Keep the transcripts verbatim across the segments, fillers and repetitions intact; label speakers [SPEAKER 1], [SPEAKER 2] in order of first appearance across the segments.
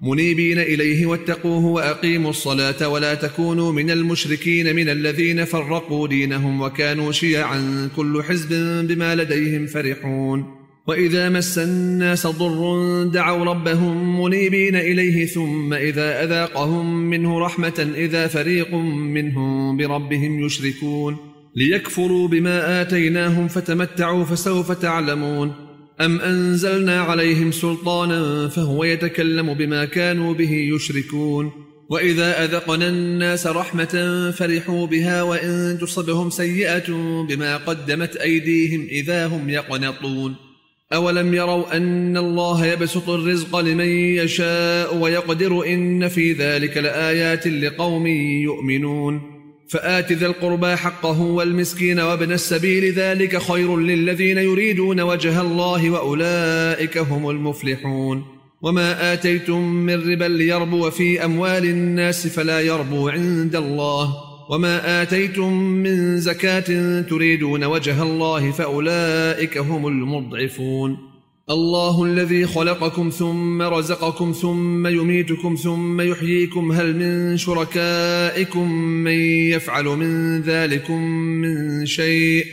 [SPEAKER 1] منيبين إليه واتقوه وأقيموا الصلاة ولا تكونوا من المشركين من الذين فرقوا دينهم وكانوا شيعا كل حزب بما لديهم فرحون وإذا مس الناس ضر دعوا ربهم منيبين إليه ثم إذا أذاقهم منه رحمة إذا فريق منهم بربهم يشركون ليكفروا بما آتيناهم فتمتعوا فسوف تعلمون أم أنزلنا عليهم سلطانا فهو يتكلم بما كانوا به يشركون وإذا أذقنا الناس رحمة فرحوا بها وإن تصبهم سيئة بما قدمت أيديهم إذا هم يقنطون أولم يروا أن الله يبسط الرزق لمن يشاء ويقدر إن في ذلك لآيات لقوم يؤمنون فآت ذا القربى حقه والمسكين وابن السبيل ذلك خير للذين يريدون وجه الله وأولئك هم المفلحون وما آتيتم من ربا ليربو في أموال الناس فلا يربو عند الله وما آتيتم من زكاة تريدون وجه الله فأولئك هم المضعفون الله الذي خلقكم ثم رزقكم ثم يميتكم ثم يحييكم هل من شركائكم من يفعل من ذلكم من شيء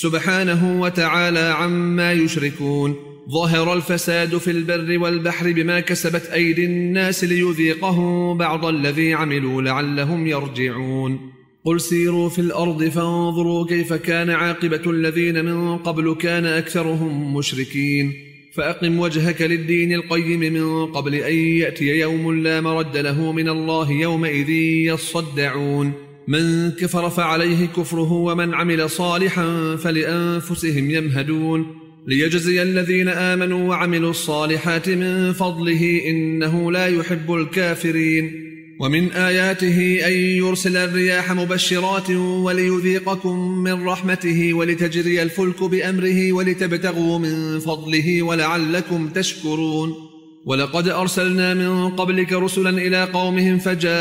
[SPEAKER 1] سبحانه وتعالى عما يشركون ظهر الفساد في البر والبحر بما كسبت أيدي الناس ليذيقهم بعض الذي عملوا لعلهم يرجعون قل سيروا في الأرض فانظروا كيف كان عاقبة الذين من قبل كان أكثرهم مشركين فأقم وجهك للدين القيم من قبل أن يأتي يوم لا مرد له من الله يومئذ يصدعون من كفر فعليه كفره ومن عمل صالحا فلأنفسهم يمهدون ليجزي الذين آمنوا وعملوا الصالحات من فضله إنه لا يحب الكافرين ومن آياته أن يرسل الرياح مبشرات وليذيقكم من رحمته ولتجري الفلك بأمره ولتبتغوا من فضله ولعلكم تشكرون ولقد أرسلنا من قبلك رسلا إلى قومهم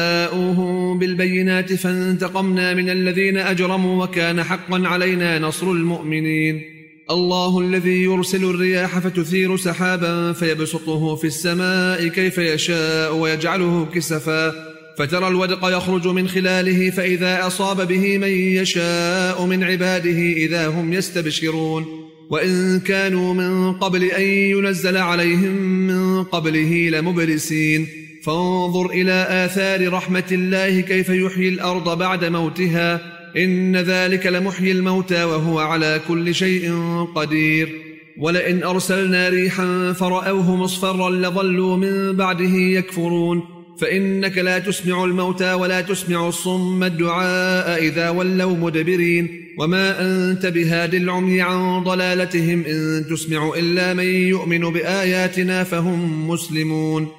[SPEAKER 1] فجاءوهم بالبينات فانتقمنا من الذين أجرموا وكان حقا علينا نصر المؤمنين الله الذي يرسل الرياح فتثير سحابا فيبسطه في السماء كيف يشاء ويجعله كسفا فترى الودق يخرج من خلاله فإذا أصاب به من يشاء من عباده إذا هم يستبشرون وإن كانوا من قبل أن ينزل عليهم من قبله لمبلسين فانظر إلى آثار رحمة الله كيف يحيي الأرض بعد موتها إن ذلك لمحيي الموتى وهو على كل شيء قدير ولئن أرسلنا ريحا فرأوه مصفرا لظلوا من بعده يكفرون فإنك لا تسمع الموتى ولا تسمع الصم الدعاء إذا ولوا مدبرين وما أنت بهاد العمي عن ضلالتهم إن تسمع إلا من يؤمن بآياتنا فهم مسلمون